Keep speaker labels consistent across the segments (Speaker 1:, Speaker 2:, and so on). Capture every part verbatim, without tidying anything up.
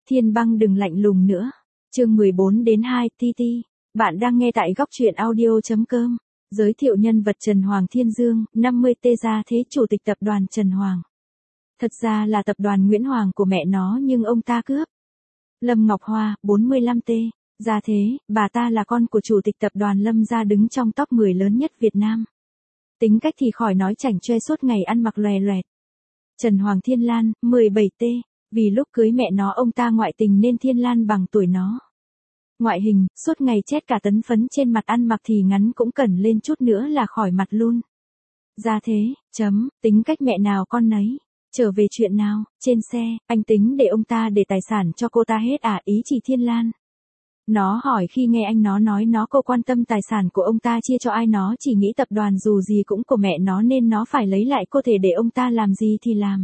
Speaker 1: Thiên Băng đừng lạnh lùng nữa. Chương mười bốn đến hai T T. Bạn đang nghe tại góc truyện audio.com. Giới thiệu nhân vật Trần Hoàng Thiên Dương, năm mươi T gia thế chủ tịch tập đoàn Trần Hoàng. Thật ra là tập đoàn Nguyễn Hoàng của mẹ nó nhưng ông ta cướp. Lâm Ngọc Hoa, bốn mươi lăm T. Gia thế, bà ta là con của chủ tịch tập đoàn Lâm gia đứng trong top mười lớn nhất Việt Nam. Tính cách thì khỏi nói chảnh choe suốt ngày ăn mặc lòe loẹt. Trần Hoàng Thiên Lan, mười bảy T. Vì lúc cưới mẹ nó ông ta ngoại tình nên Thiên Lan bằng tuổi nó. Ngoại hình, suốt ngày chét cả tấn phấn trên mặt, ăn mặc thì ngắn cũng cần lên chút nữa là khỏi mặt luôn. Gia thế, chấm, tính cách mẹ nào con nấy. Trở về chuyện nào, trên xe, anh tính để ông ta để tài sản cho cô ta hết à, ý chỉ Thiên Lan. Nó hỏi khi nghe anh nó nói nó cô quan tâm tài sản của ông ta chia cho ai, nó chỉ nghĩ tập đoàn dù gì cũng của mẹ nó nên nó phải lấy lại, cô thể để ông ta làm gì thì làm.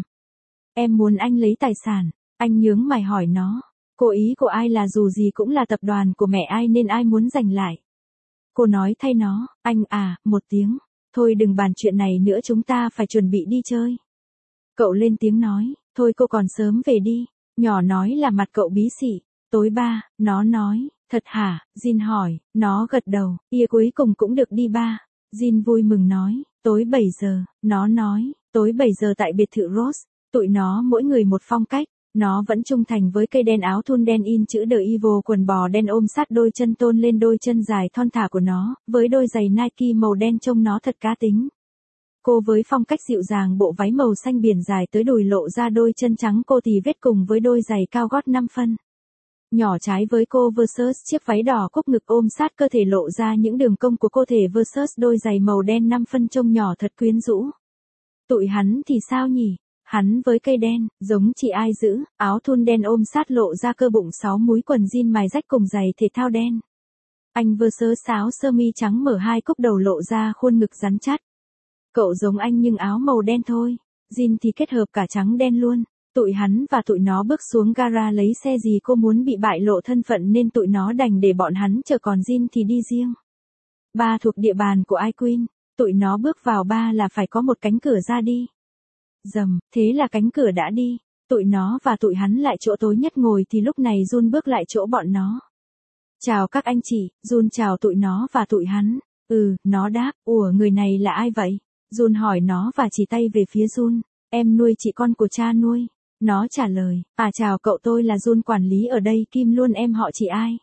Speaker 1: Em muốn anh lấy tài sản, anh nhướng mày hỏi nó. Cô ý của ai là dù gì cũng là tập đoàn của mẹ ai nên ai muốn giành lại. Cô nói thay nó, anh à, một tiếng. Thôi đừng bàn chuyện này nữa, chúng ta phải chuẩn bị đi chơi. Cậu lên tiếng nói, thôi cô còn sớm về đi. Nhỏ nói là mặt cậu bí xị. Tối ba, nó nói, thật hả, Jin hỏi, nó gật đầu, ia cuối cùng cũng được đi ba. Jin vui mừng nói, tối bảy giờ, nó nói, tối bảy giờ tại biệt thự Rose, tụi nó mỗi người một phong cách. Nó vẫn trung thành với cây đen, áo thun đen in chữ The Evil, quần bò đen ôm sát đôi chân tôn lên đôi chân dài thon thả của nó, với đôi giày Nike màu đen trông nó thật cá tính. Cô với phong cách dịu dàng, bộ váy màu xanh biển dài tới đùi lộ ra đôi chân trắng cô tì vết cùng với đôi giày cao gót năm phân. Nhỏ trái với cô versus chiếc váy đỏ cúc ngực ôm sát cơ thể lộ ra những đường cong của cô thể versus đôi giày màu đen năm phân trông nhỏ thật quyến rũ. Tụi hắn thì sao nhỉ? Hắn với cây đen, giống chị ai giữ, áo thun đen ôm sát lộ ra cơ bụng, sáu múi quần jean mài rách cùng giày thể thao đen. Anh versus áo sơ mi trắng mở hai cúc đầu lộ ra khuôn ngực rắn chắc. Cậu giống anh nhưng áo màu đen thôi, jean thì kết hợp cả trắng đen luôn. Tụi hắn và tụi nó bước xuống gara lấy xe gì, cô muốn bị bại lộ thân phận nên tụi nó đành để bọn hắn chờ, còn jean thì đi riêng. Ba thuộc địa bàn của iQueen, tụi nó bước vào ba là phải có một cánh cửa ra đi. Dầm, thế là cánh cửa đã đi, tụi nó và tụi hắn lại chỗ tối nhất ngồi thì lúc này Jun bước lại chỗ bọn nó. Chào các anh chị, Jun chào tụi nó và tụi hắn. Ừ, nó đáp, ủa người này là ai vậy? Jun hỏi nó và chỉ tay về phía Jun, em nuôi chị, con của cha nuôi. Nó trả lời, à chào cậu, tôi là Jun, quản lý ở đây, Kim luôn, em họ chị ai?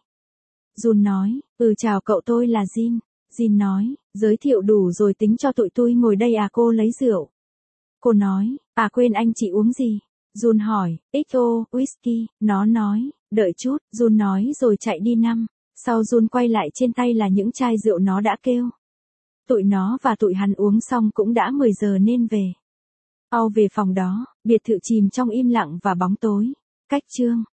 Speaker 1: Jun nói, ừ chào cậu, tôi là Jin. Jin nói, giới thiệu đủ rồi tính cho tụi tôi ngồi đây à, cô lấy rượu. Cô nói, à quên anh chị uống gì? Jun hỏi, ích ô, whisky, nó nói, đợi chút, Jun nói rồi chạy đi năm. Sau Jun quay lại trên tay là những chai rượu nó đã kêu. Tụi nó và tụi hắn uống xong cũng đã mười giờ nên về. Au về phòng đó, biệt thự chìm trong im lặng và bóng tối. Cách chương.